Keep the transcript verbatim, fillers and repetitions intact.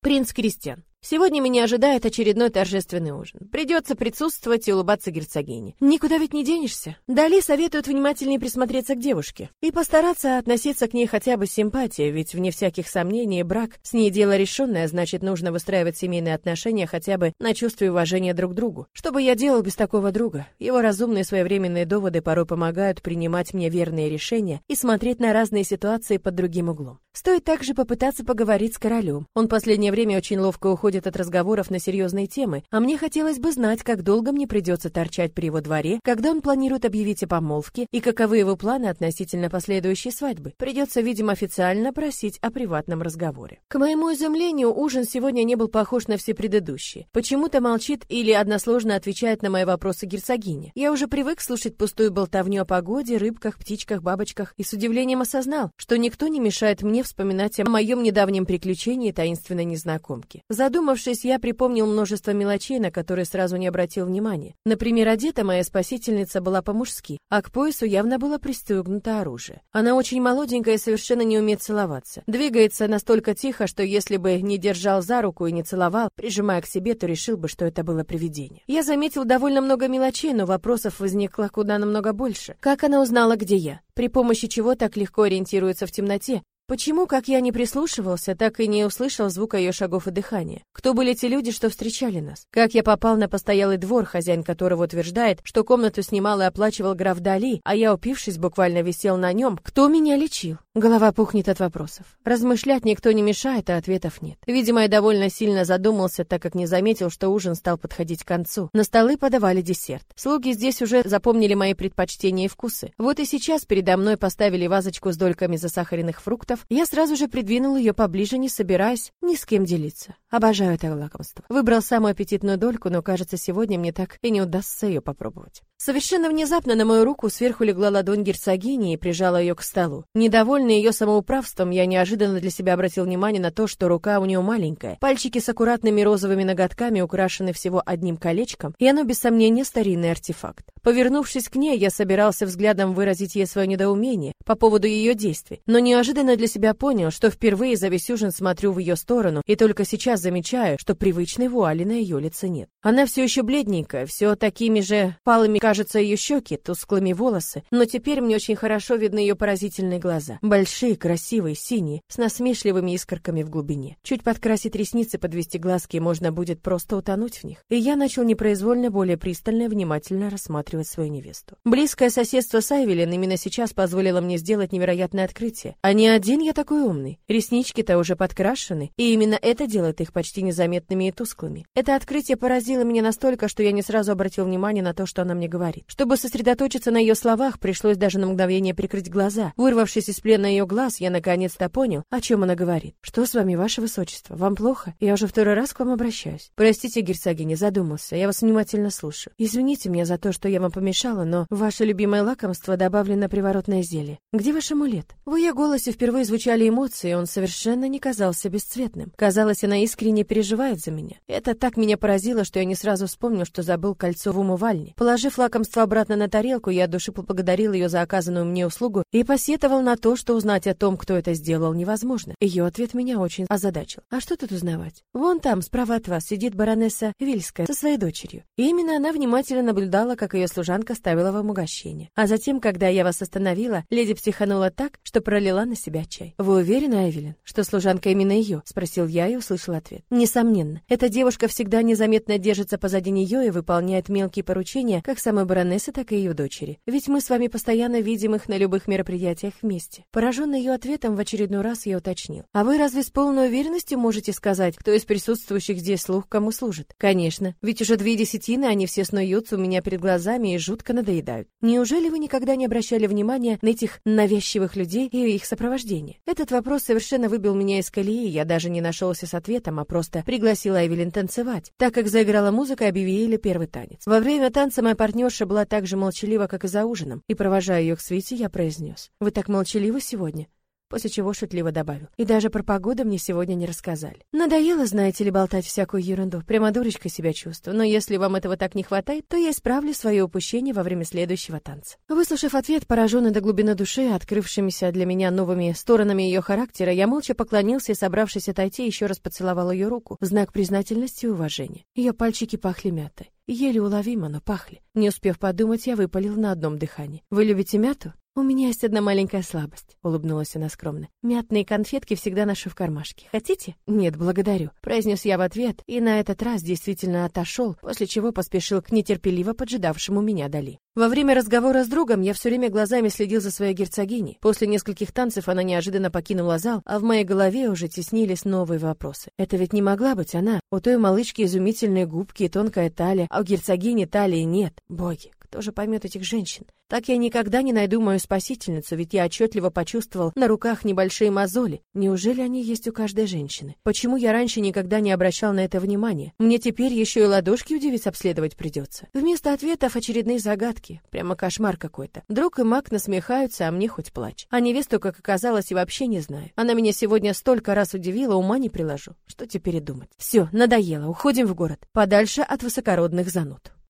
Принц Кристиан. Сегодня меня ожидает очередной торжественный ужин. Придется присутствовать и улыбаться герцогине. Никуда ведь не денешься. Дали советуют внимательнее присмотреться к девушке и постараться относиться к ней хотя бы с симпатией, ведь вне всяких сомнений брак с ней дело решенное, значит, нужно выстраивать семейные отношения хотя бы на чувстве уважения друг к другу. Что бы я делал без такого друга? Его разумные своевременные доводы порой помогают принимать мне верные решения и смотреть на разные ситуации под другим углом. Стоит также попытаться поговорить с королем. Он в последнее время очень ловко уходит от разговоров на серьезные темы, а мне хотелось бы знать, как долго мне придется торчать при его дворе, когда он планирует объявить о помолвке и каковы его планы относительно последующей свадьбы. Придется, видимо, официально просить о приватном разговоре. К моему изумлению, ужин сегодня не был похож на все предыдущие. Почему-то молчит или односложно отвечает на мои вопросы герцогиня. Я уже привык слушать пустую болтовню о погоде, рыбках, птичках, бабочках и с удивлением осознал, что никто не мешает мне вспоминать о моем недавнем приключении таинственной незнакомки. Задумавшись, я припомнил множество мелочей, на которые сразу не обратил внимания. Например, одета моя спасительница была по-мужски, а к поясу явно было пристегнуто оружие. Она очень молоденькая и совершенно не умеет целоваться. Двигается настолько тихо, что если бы не держал за руку и не целовал, прижимая к себе, то решил бы, что это было привидение. Я заметил довольно много мелочей, но вопросов возникло куда намного больше. Как она узнала, где я? При помощи чего так легко ориентируется в темноте? Почему, как я не прислушивался, так и не услышал звука ее шагов и дыхания? Кто были те люди, что встречали нас? Как я попал на постоялый двор, хозяин которого утверждает, что комнату снимал и оплачивал граф Дали, а я, упившись, буквально висел на нем? Кто меня лечил? Голова пухнет от вопросов. Размышлять никто не мешает, а ответов нет. Видимо, я довольно сильно задумался, так как не заметил, что ужин стал подходить к концу. На столы подавали десерт. Слуги здесь уже запомнили мои предпочтения и вкусы. Вот и сейчас передо мной поставили вазочку с дольками засахаренных фруктов. Я сразу же придвинул ее поближе, не собираясь ни с кем делиться. Обожаю это лакомство. Выбрал самую аппетитную дольку, но, кажется, сегодня мне так и не удастся ее попробовать. Совершенно внезапно на мою руку сверху легла ладонь герцогини и прижала ее к столу. Недовольный ее самоуправством, я неожиданно для себя обратил внимание на то, что рука у нее маленькая. Пальчики с аккуратными розовыми ноготками украшены всего одним колечком, и оно, без сомнения, старинный артефакт. Повернувшись к ней, я собирался взглядом выразить ей свое недоумение по поводу ее действий, но неожиданно для себя понял, что впервые за весь ужин смотрю в ее сторону и только сейчас замечаю, что привычной вуали на ее лице нет. Она все еще бледненькая, все такими же палыми, кажется, ее щеки, тусклыми волосы, но теперь мне очень хорошо видны ее поразительные глаза. Большие, красивые, синие, с насмешливыми искорками в глубине. Чуть подкрасить ресницы, подвести глазки, можно будет просто утонуть в них. И я начал непроизвольно более пристально и внимательно рассматривать свою невесту. Близкое соседство с Айвелин именно сейчас позволило мне сделать невероятное открытие. А не один я такой умный. Реснички-то уже подкрашены, и именно это делает их почти незаметными и тусклыми. Это открытие поразило меня настолько, что я не сразу обратил внимание на то, что она мне говорит. Чтобы сосредоточиться на ее словах, пришлось даже на мгновение прикрыть глаза. Вырвавшись из плена ее глаз, я наконец-то понял, о чем она говорит. «Что с вами, ваше высочество? Вам плохо? Я уже второй раз к вам обращаюсь». «Простите, герцогиня, задумался. Я вас внимательно слушаю. Извините меня за то, что я вам помешала, но в ваше любимое лакомство добавлено приворотное зелье. Где ваш амулет?» В ее голосе впервые звучали эмоции, и он совершенно не казался бесцветным. Казалось, она искренне переживает за меня. Это так меня поразило, что я не сразу вспомнил, что забыл кольцо в умывальне. Положив лакомство обратно на тарелку, я от души поблагодарил ее за оказанную мне услугу и посетовал на то, что узнать о том, кто это сделал, невозможно. Ее ответ меня очень озадачил. «А что тут узнавать? Вон там, справа от вас, сидит баронесса Вильская со своей дочерью. И именно она внимательно наблюдала, как ее служанка ставила вам угощение. А затем, когда я вас остановила, леди психанула так, что пролила на себя чай. Вы уверены, Айвелин, что служанка именно ее?» — спросил я и услышал ответ. «Несомненно. Эта девушка всегда незаметно держится позади нее и выполняет мелкие поручения, как самой баронессы, так и ее дочери. Ведь мы с вами постоянно видим их на любых мероприятиях вместе». Пораженный ее ответом, в очередной раз я уточнил: «А вы разве с полной уверенностью можете сказать, кто из присутствующих здесь слуг кому служит?» «Конечно. Ведь уже две десятины, они все снуются у меня перед глазами и жутко надоедают. Неужели вы никогда не обращали внимания на этих навязчивых людей и их сопровождение?» Этот вопрос совершенно выбил меня из колеи, я даже не нашелся с ответом, а просто пригласила Айвелин танцевать, так как заиграла музыка и объявили первый танец. Во время танца моя партнерша была так же молчалива, как и за ужином, и, провожая ее к свите, я произнес: «Вы так молчаливы сегодня. после чего шутливо добавил. И даже про погоду мне сегодня не рассказали. Надоело, знаете ли, болтать всякую ерунду. Прямо дурочкой себя чувствую. Но если вам этого так не хватает, то я исправлю свое упущение во время следующего танца. Выслушав ответ, пораженный до глубины души, открывшимися для меня новыми сторонами ее характера, я молча поклонился и, собравшись отойти, еще раз поцеловал ее руку в знак признательности и уважения. Ее пальчики пахли мятой. Еле уловимо, но пахли. Не успев подумать, я выпалил на одном дыхании. «Вы любите мяту?» «У меня есть одна маленькая слабость», — улыбнулась она скромно. «Мятные конфетки всегда ношу в кармашке. Хотите?» «Нет, благодарю», — произнес я в ответ, и на этот раз действительно отошел, после чего поспешил к нетерпеливо поджидавшему меня Дали. Во время разговора с другом я все время глазами следил за своей герцогиней. После нескольких танцев она неожиданно покинула зал, а в моей голове уже теснились новые вопросы. Это ведь не могла быть она. У той малышки изумительные губки и тонкая талия, а у герцогини талии нет. Боги, кто же поймет этих женщин? Так я никогда не найду мою спасительницу, ведь я отчетливо почувствовал на руках небольшие мозоли. Неужели они есть у каждой женщины? Почему я раньше никогда не обращал на это внимания? Мне теперь еще и ладошки у девиц обследовать придется. Вместо ответов очередные загадки. Прямо кошмар какой-то. Друг и маг насмехаются, а мне хоть плачь. А невесту, как оказалось, и вообще не знаю. Она меня сегодня столько раз удивила, ума не приложу. Что теперь и думать? Все, надоело, уходим в город. Подальше от высокородных зануд.